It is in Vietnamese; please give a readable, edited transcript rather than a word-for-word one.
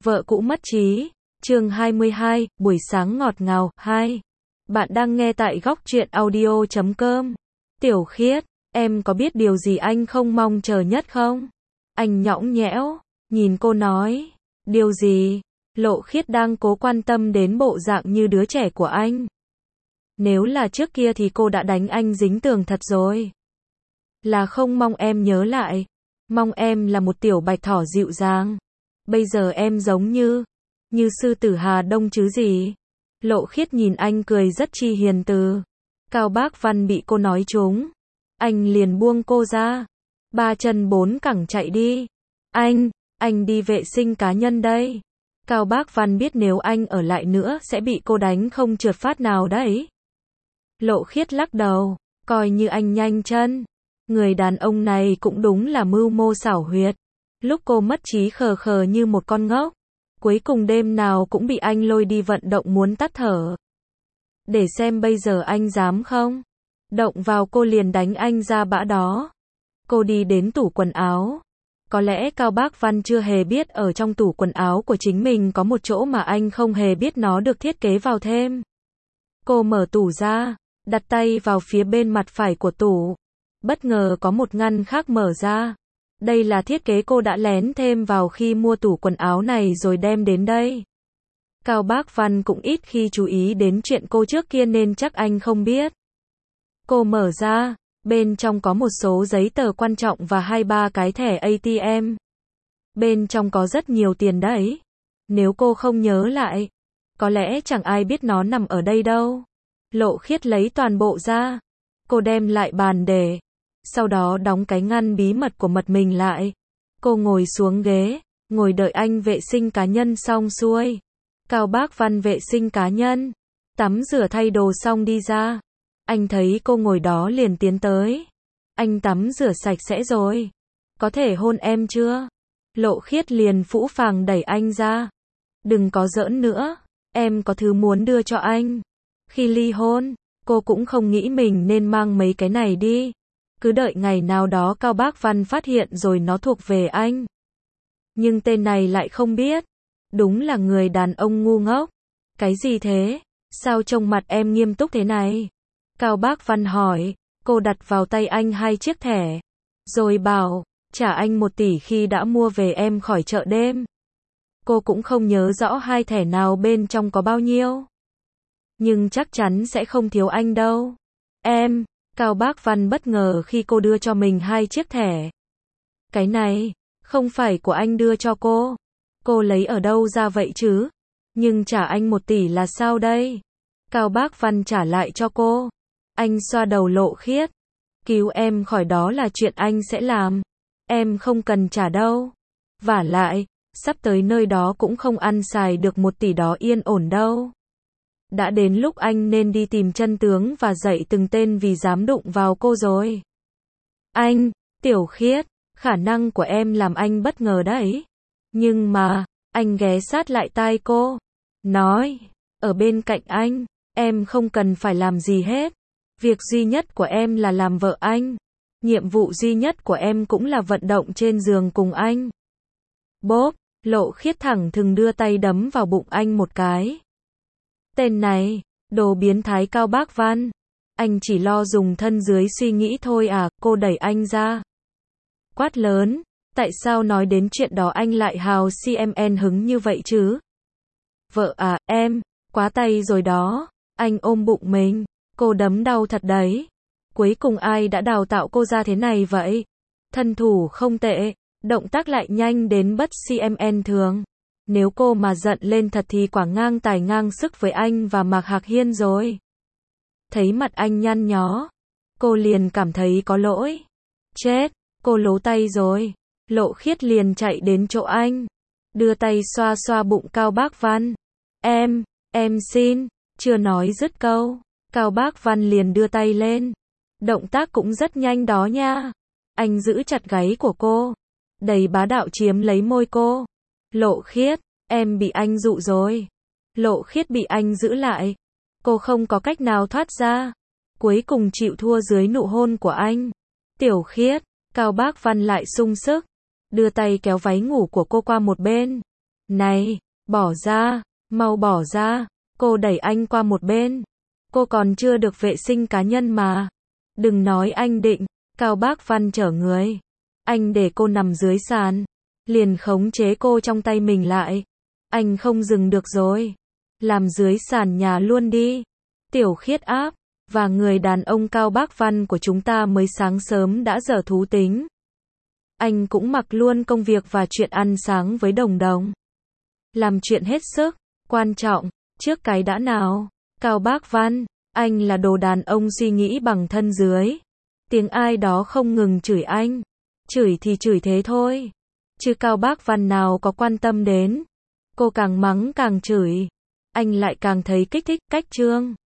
Vợ cũ mất trí, chương 22, buổi sáng ngọt ngào, 2. Bạn đang nghe tại góc truyện audio.com. Tiểu Khiết, em có biết điều gì anh không mong chờ nhất không? Anh nhõng nhẽo, nhìn cô nói. Điều gì? Lộ Khiết đang cố quan tâm đến bộ dạng như đứa trẻ của anh. Nếu là trước kia thì cô đã đánh anh dính tường thật rồi. Là không mong em nhớ lại. Mong em là một tiểu bạch thỏ dịu dàng. Bây giờ em giống như sư tử Hà Đông chứ gì. Lộ Khiết nhìn anh cười rất chi hiền từ. Cao Bác Văn bị cô nói trúng. Anh liền buông cô ra. Ba chân bốn cẳng chạy đi. Anh đi vệ sinh cá nhân đây. Cao Bác Văn biết nếu anh ở lại nữa sẽ bị cô đánh không trượt phát nào đấy. Lộ Khiết lắc đầu, coi như anh nhanh chân. Người đàn ông này cũng đúng là mưu mô xảo huyệt. Lúc cô mất trí khờ khờ như một con ngốc. Cuối cùng đêm nào cũng bị anh lôi đi vận động muốn tắt thở. Để xem bây giờ anh dám không? Động vào cô liền đánh anh ra bã đó. Cô đi đến tủ quần áo. Có lẽ Cao Bác Văn chưa hề biết ở trong tủ quần áo của chính mình có một chỗ mà anh không hề biết nó được thiết kế vào thêm. Cô mở tủ ra, đặt tay vào phía bên mặt phải của tủ. Bất ngờ có một ngăn khác mở ra. Đây là thiết kế cô đã lén thêm vào khi mua tủ quần áo này rồi đem đến đây. Cao Bác Văn cũng ít khi chú ý đến chuyện cô trước kia nên chắc anh không biết. Cô mở ra, bên trong có một số giấy tờ quan trọng và 2-3 cái thẻ ATM. Bên trong có rất nhiều tiền đấy. Nếu cô không nhớ lại, có lẽ chẳng ai biết nó nằm ở đây đâu. Lộ Khiết lấy toàn bộ ra. Cô đem lại bàn để. Sau đó đóng cái ngăn bí mật của mật mình lại. Cô ngồi xuống ghế, ngồi đợi anh vệ sinh cá nhân xong xuôi. Cao Bác Văn vệ sinh cá nhân, tắm rửa thay đồ xong đi ra. Anh thấy cô ngồi đó liền tiến tới. Anh tắm rửa sạch sẽ rồi. Có thể hôn em chưa? Lộ Khiết liền phũ phàng đẩy anh ra. Đừng có giỡn nữa, em có thứ muốn đưa cho anh. Khi ly hôn, cô cũng không nghĩ mình nên mang mấy cái này đi. Cứ đợi ngày nào đó Cao Bác Văn phát hiện rồi nó thuộc về anh. Nhưng tên này lại không biết. Đúng là người đàn ông ngu ngốc. Cái gì thế? Sao trông mặt em nghiêm túc thế này? Cao Bác Văn hỏi. Cô đặt vào tay anh 2 chiếc thẻ. Rồi bảo, trả anh 1 tỷ khi đã mua về em khỏi chợ đêm. Cô cũng không nhớ rõ 2 thẻ nào bên trong có bao nhiêu. Nhưng chắc chắn sẽ không thiếu anh đâu. Em. Cao Bác Văn bất ngờ khi cô đưa cho mình 2 chiếc thẻ. Cái này, không phải của anh đưa cho cô. Cô lấy ở đâu ra vậy chứ? Nhưng trả anh 1 tỷ là sao đây? Cao Bác Văn trả lại cho cô. Anh xoa đầu Lộ Khiết. Cứu em khỏi đó là chuyện anh sẽ làm. Em không cần trả đâu. Vả lại, sắp tới nơi đó cũng không ăn xài được 1 tỷ đó yên ổn đâu. Đã đến lúc anh nên đi tìm chân tướng và dạy từng tên vì dám đụng vào cô rồi. Anh, Tiểu Khiết, khả năng của em làm anh bất ngờ đấy. Nhưng mà, anh ghé sát lại tai cô. Nói, ở bên cạnh anh, em không cần phải làm gì hết. Việc duy nhất của em là làm vợ anh. Nhiệm vụ duy nhất của em cũng là vận động trên giường cùng anh. Bốp, Lộ Khiết thẳng thừng đưa tay đấm vào bụng anh một cái. Tên này, đồ biến thái Cao Bác Văn. Anh chỉ lo dùng thân dưới suy nghĩ thôi à, cô đẩy anh ra. Quát lớn, tại sao nói đến chuyện đó anh lại hào CMN hứng như vậy chứ? Vợ à, em, quá tay rồi đó. Anh ôm bụng mình, cô đấm đau thật đấy. Cuối cùng ai đã đào tạo cô ra thế này vậy? Thân thủ không tệ, động tác lại nhanh đến bất CMN thường. Nếu cô mà giận lên thật thì quả ngang tài ngang sức với anh và Mạc Hạc Hiên rồi. Thấy mặt anh nhăn nhó, cô liền cảm thấy có lỗi. Chết, cô lố tay rồi. Lộ Khiết liền chạy đến chỗ anh, đưa tay xoa xoa bụng Cao Bác Văn. Em xin, chưa nói dứt câu. Cao Bác Văn liền đưa tay lên. Động tác cũng rất nhanh đó nha. Anh giữ chặt gáy của cô, đầy bá đạo chiếm lấy môi cô. Lộ Khiết, em bị anh dụ rồi. Lộ Khiết bị anh giữ lại. Cô không có cách nào thoát ra. Cuối cùng chịu thua dưới nụ hôn của anh. Tiểu Khiết, Cao Bác Văn lại sung sức. Đưa tay kéo váy ngủ của cô qua một bên. Này, bỏ ra, mau bỏ ra. Cô đẩy anh qua một bên. Cô còn chưa được vệ sinh cá nhân mà. Đừng nói anh định. Cao Bác Văn trở người. Anh để cô nằm dưới sàn. Liền khống chế cô trong tay mình lại. Anh không dừng được rồi. Làm dưới sàn nhà luôn đi. Tiểu Khiết áp. Và người đàn ông Cao Bác Văn của chúng ta mới sáng sớm đã dở thú tính. Anh cũng mặc luôn công việc và chuyện ăn sáng với Đồng Đồng. Làm chuyện hết sức quan trọng, trước cái đã nào. Cao Bác Văn, anh là đồ đàn ông suy nghĩ bằng thân dưới. Tiếng ai đó không ngừng chửi anh. Chửi thì chửi thế thôi. Chứ Cao Bác Văn nào có quan tâm đến. Cô càng mắng càng chửi. Anh lại càng thấy kích thích, cách trương.